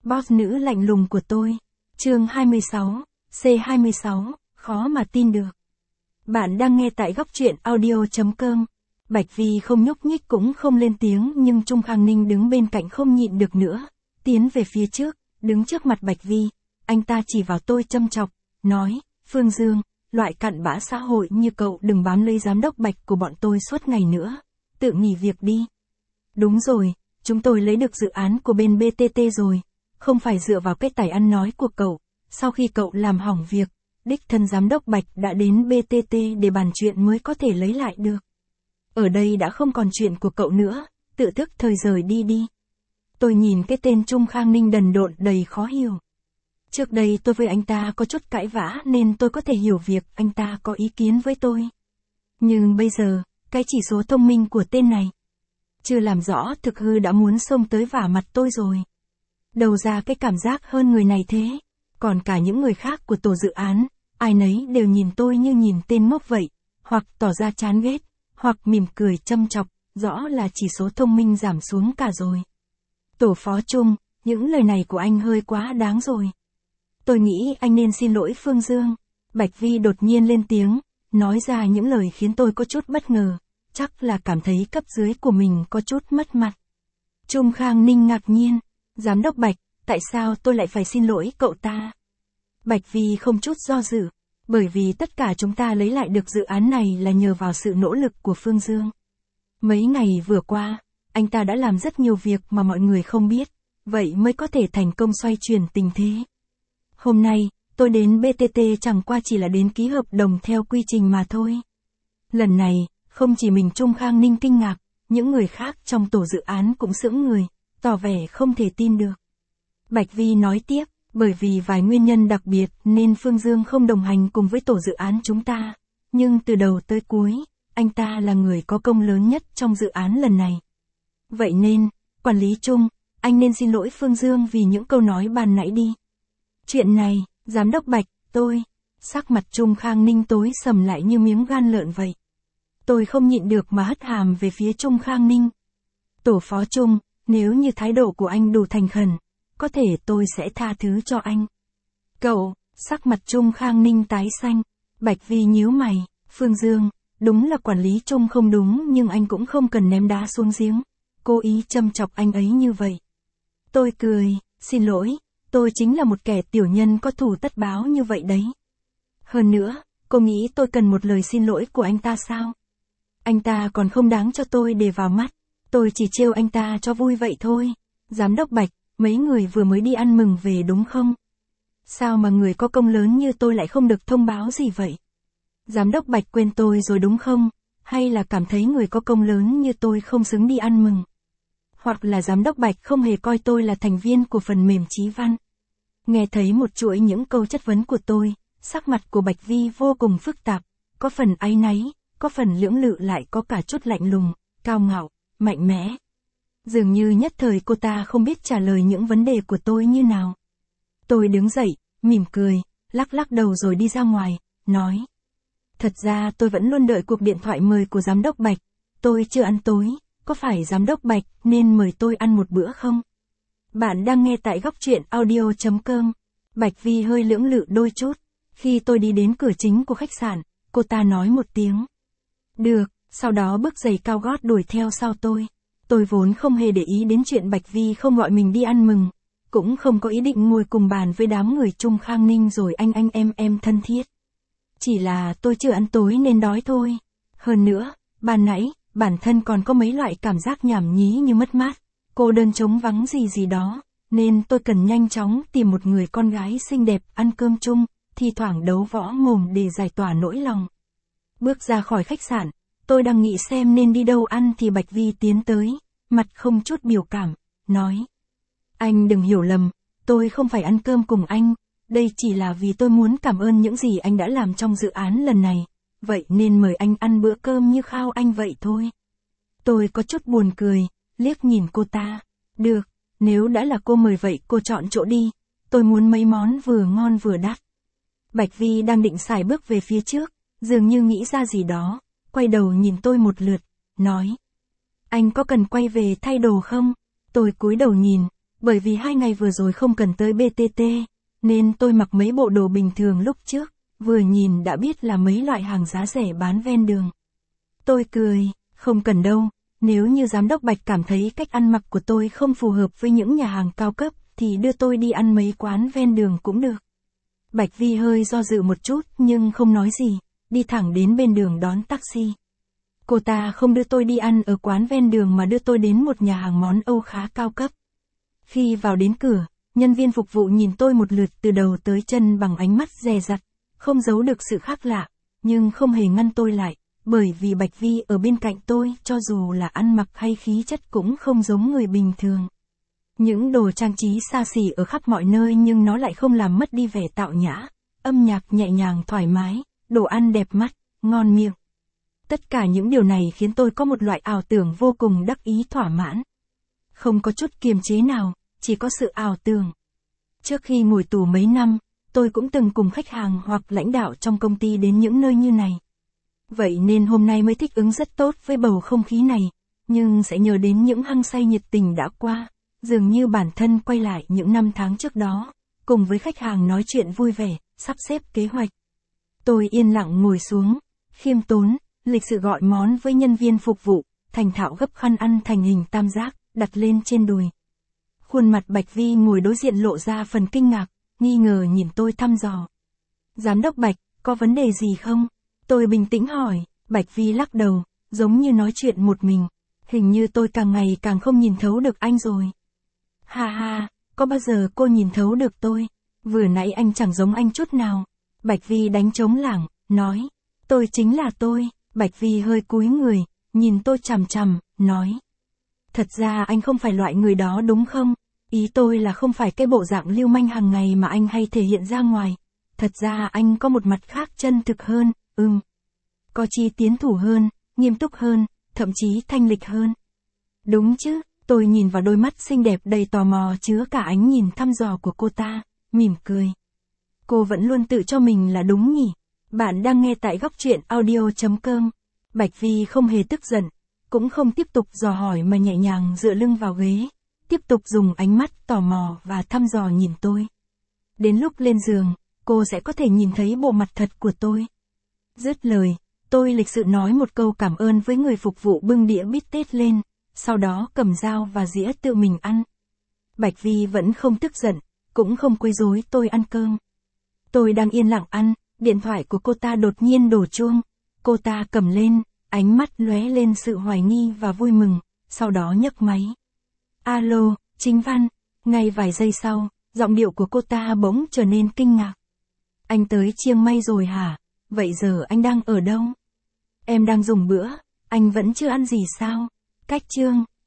Boss nữ lạnh lùng của tôi. Chương 26, C26, khó mà tin được. Bạn đang nghe tại góc truyện audio.com. Bạch Vi không nhúc nhích cũng không lên tiếng, nhưng Trung Khang Ninh đứng bên cạnh không nhịn được nữa, tiến về phía trước, đứng trước mặt Bạch Vi. Anh ta chỉ vào tôi châm chọc, nói, Phương Dương, loại cặn bã xã hội như cậu đừng bám lấy giám đốc Bạch của bọn tôi suốt ngày nữa, tự nghỉ việc đi. Đúng rồi, chúng tôi lấy được dự án của bên BTT rồi, không phải dựa vào cái tài ăn nói của cậu. Sau khi cậu làm hỏng việc, đích thân giám đốc Bạch đã đến BTT để bàn chuyện mới có thể lấy lại được. Ở đây đã không còn chuyện của cậu nữa, tự thức thời rời đi đi. Tôi nhìn cái tên Trung Khang Ninh đần độn đầy khó hiểu. Trước đây tôi với anh ta có chút cãi vã nên tôi có thể hiểu việc anh ta có ý kiến với tôi. Nhưng bây giờ, cái chỉ số thông minh của tên này chưa làm rõ thực hư đã muốn xông tới vả mặt tôi rồi. Đầu ra cái cảm giác hơn người này thế. Còn cả những người khác của tổ dự án, ai nấy đều nhìn tôi như nhìn tên ngốc vậy, hoặc tỏ ra chán ghét, hoặc mỉm cười châm chọc, rõ là chỉ số thông minh giảm xuống cả rồi. Tổ phó Trung, những lời này của anh hơi quá đáng rồi. Tôi nghĩ anh nên xin lỗi Phương Dương. Bạch Vi đột nhiên lên tiếng, nói ra những lời khiến tôi có chút bất ngờ, chắc là cảm thấy cấp dưới của mình có chút mất mặt. Trung Khang Ninh ngạc nhiên, giám đốc Bạch, tại sao tôi lại phải xin lỗi cậu ta? Bạch Vi không chút do dự, bởi vì tất cả chúng ta lấy lại được dự án này là nhờ vào sự nỗ lực của Phương Dương. Mấy ngày vừa qua, anh ta đã làm rất nhiều việc mà mọi người không biết, vậy mới có thể thành công xoay chuyển tình thế. Hôm nay, tôi đến BTT chẳng qua chỉ là đến ký hợp đồng theo quy trình mà thôi. Lần này, không chỉ mình Trung Khang Ninh kinh ngạc, những người khác trong tổ dự án cũng sững người, tỏ vẻ không thể tin được. Bạch Vi nói tiếp, bởi vì vài nguyên nhân đặc biệt nên Phương Dương không đồng hành cùng với tổ dự án chúng ta. Nhưng từ đầu tới cuối, anh ta là người có công lớn nhất trong dự án lần này. Vậy nên, quản lý Trung, anh nên xin lỗi Phương Dương vì những câu nói ban nãy đi. Chuyện này, giám đốc Bạch, sắc mặt Trung Khang Ninh tối sầm lại như miếng gan lợn vậy. Tôi không nhịn được mà hất hàm về phía Trung Khang Ninh. Tổ phó Trung, nếu như thái độ của anh đủ thành khẩn, có thể tôi sẽ tha thứ cho anh. Cậu, sắc mặt Trung Khang Ninh tái xanh. Bạch Vi nhíu mày, Phương Dương, đúng là quản lý Trung không đúng nhưng anh cũng không cần ném đá xuống giếng, cố ý châm chọc anh ấy như vậy. Tôi cười, xin lỗi, tôi chính là một kẻ tiểu nhân có thù tất báo như vậy đấy. Hơn nữa, cô nghĩ tôi cần một lời xin lỗi của anh ta sao? Anh ta còn không đáng cho tôi để vào mắt, tôi chỉ trêu anh ta cho vui vậy thôi. Giám đốc Bạch, mấy người vừa mới đi ăn mừng về đúng không? Sao mà người có công lớn như tôi lại không được thông báo gì vậy? Giám đốc Bạch quên tôi rồi đúng không? Hay là cảm thấy người có công lớn như tôi không xứng đi ăn mừng? Hoặc là giám đốc Bạch không hề coi tôi là thành viên của phần mềm Chí Văn? Nghe thấy một chuỗi những câu chất vấn của tôi, sắc mặt của Bạch Vi vô cùng phức tạp, có phần áy náy, có phần lưỡng lự lại có cả chút lạnh lùng, cao ngạo, mạnh mẽ. Dường như nhất thời cô ta không biết trả lời những vấn đề của tôi như nào. Tôi đứng dậy, mỉm cười, lắc lắc đầu rồi đi ra ngoài, nói. Thật ra tôi vẫn luôn đợi cuộc điện thoại mời của giám đốc Bạch, tôi chưa ăn tối, có phải giám đốc Bạch nên mời tôi ăn một bữa không? Bạn đang nghe tại góc truyện audio.com. Bạch Vi hơi lưỡng lự đôi chút, khi tôi đi đến cửa chính của khách sạn, cô ta nói một tiếng. Được, sau đó bước giày cao gót đuổi theo sau tôi. Tôi vốn không hề để ý đến chuyện Bạch Vi không gọi mình đi ăn mừng, cũng không có ý định ngồi cùng bàn với đám người Trung Khang Ninh rồi anh em thân thiết. Chỉ là tôi chưa ăn tối nên đói thôi. Hơn nữa, ban nãy, bản thân còn có mấy loại cảm giác nhảm nhí như mất mát, cô đơn trống vắng gì đó, nên tôi cần nhanh chóng tìm một người con gái xinh đẹp ăn cơm chung, thi thoảng đấu võ mồm để giải tỏa nỗi lòng. Bước ra khỏi khách sạn, tôi đang nghĩ xem nên đi đâu ăn thì Bạch Vi tiến tới, mặt không chút biểu cảm, nói. Anh đừng hiểu lầm, tôi không phải ăn cơm cùng anh, đây chỉ là vì tôi muốn cảm ơn những gì anh đã làm trong dự án lần này, vậy nên mời anh ăn bữa cơm như khao anh vậy thôi. Tôi có chút buồn cười, liếc nhìn cô ta. Được, nếu đã là cô mời vậy cô chọn chỗ đi, tôi muốn mấy món vừa ngon vừa đắt. Bạch Vi đang định xài bước về phía trước, dường như nghĩ ra gì đó, quay đầu nhìn tôi một lượt, nói. Anh có cần quay về thay đồ không? Tôi cúi đầu nhìn, Bởi vì 2 ngày vừa rồi không cần tới BTT, nên tôi mặc mấy bộ đồ bình thường lúc trước, vừa nhìn đã biết là mấy loại hàng giá rẻ bán ven đường. Tôi cười, không cần đâu, nếu như giám đốc Bạch cảm thấy cách ăn mặc của tôi không phù hợp với những nhà hàng cao cấp, thì đưa tôi đi ăn mấy quán ven đường cũng được. Bạch Vi hơi do dự một chút nhưng không nói gì, đi thẳng đến bên đường đón taxi. Cô ta không đưa tôi đi ăn ở quán ven đường mà đưa tôi đến một nhà hàng món Âu khá cao cấp. Khi vào đến cửa, nhân viên phục vụ nhìn tôi một lượt từ đầu tới chân bằng ánh mắt dè dặt, không giấu được sự khác lạ, nhưng không hề ngăn tôi lại, bởi vì Bạch Vi ở bên cạnh tôi, cho dù là ăn mặc hay khí chất cũng không giống người bình thường. Những đồ trang trí xa xỉ ở khắp mọi nơi nhưng nó lại không làm mất đi vẻ tạo nhã, âm nhạc nhẹ nhàng thoải mái, đồ ăn đẹp mắt, ngon miệng. Tất cả những điều này khiến tôi có một loại ảo tưởng vô cùng đắc ý thỏa mãn. Không có chút kiềm chế nào, chỉ có sự ảo tưởng. Trước khi ngồi tù mấy năm, tôi cũng từng cùng khách hàng hoặc lãnh đạo trong công ty đến những nơi như này. Vậy nên hôm nay mới thích ứng rất tốt với bầu không khí này, nhưng sẽ nhớ đến những hăng say nhiệt tình đã qua, dường như bản thân quay lại những năm tháng trước đó, cùng với khách hàng nói chuyện vui vẻ, sắp xếp kế hoạch. Tôi yên lặng ngồi xuống, khiêm tốn, lịch sự gọi món với nhân viên phục vụ, thành thạo gấp khăn ăn thành hình tam giác, đặt lên trên đùi. Khuôn mặt Bạch Vi ngồi đối diện lộ ra phần kinh ngạc, nghi ngờ nhìn tôi thăm dò. Giám đốc Bạch, có vấn đề gì không? Tôi bình tĩnh hỏi, Bạch Vi lắc đầu, giống như nói chuyện một mình. Hình như tôi càng ngày càng không nhìn thấu được anh rồi. Ha ha, có bao giờ cô nhìn thấu được tôi? Vừa nãy anh chẳng giống anh chút nào. Bạch Vi đánh trống lảng, nói. Tôi chính là tôi. Bạch Vi hơi cúi người, nhìn tôi chằm chằm, nói. Thật ra anh không phải loại người đó đúng không? Ý tôi là không phải cái bộ dạng lưu manh hàng ngày mà anh hay thể hiện ra ngoài. Thật ra anh có một mặt khác chân thực hơn, có chi tiến thủ hơn, nghiêm túc hơn, thậm chí thanh lịch hơn. Đúng chứ, tôi nhìn vào đôi mắt xinh đẹp đầy tò mò chứa cả ánh nhìn thăm dò của cô ta, mỉm cười. Cô vẫn luôn tự cho mình là đúng nhỉ? Bạn đang nghe tại góc truyện audio.com. Bạch Vi không hề tức giận, cũng không tiếp tục dò hỏi mà nhẹ nhàng dựa lưng vào ghế, tiếp tục dùng ánh mắt tò mò và thăm dò nhìn tôi. Đến lúc lên giường, cô sẽ có thể nhìn thấy bộ mặt thật của tôi. Dứt lời, tôi lịch sự nói một câu cảm ơn với người phục vụ bưng đĩa bít tết lên, sau đó cầm dao và dĩa tự mình ăn. Bạch Vi vẫn không tức giận, cũng không quấy rối tôi ăn cơm. Tôi đang yên lặng ăn, điện thoại của cô ta đột nhiên đổ chuông. Cô ta cầm lên, ánh mắt lóe lên sự hoài nghi và vui mừng, sau đó nhấc máy. Alo, Chính Văn. Ngay vài giây sau, giọng điệu của cô ta bỗng trở nên kinh ngạc. Anh tới Chiang Mai rồi hả? Vậy giờ anh đang ở đâu? Em đang dùng bữa, anh vẫn chưa ăn gì sao? Cách chương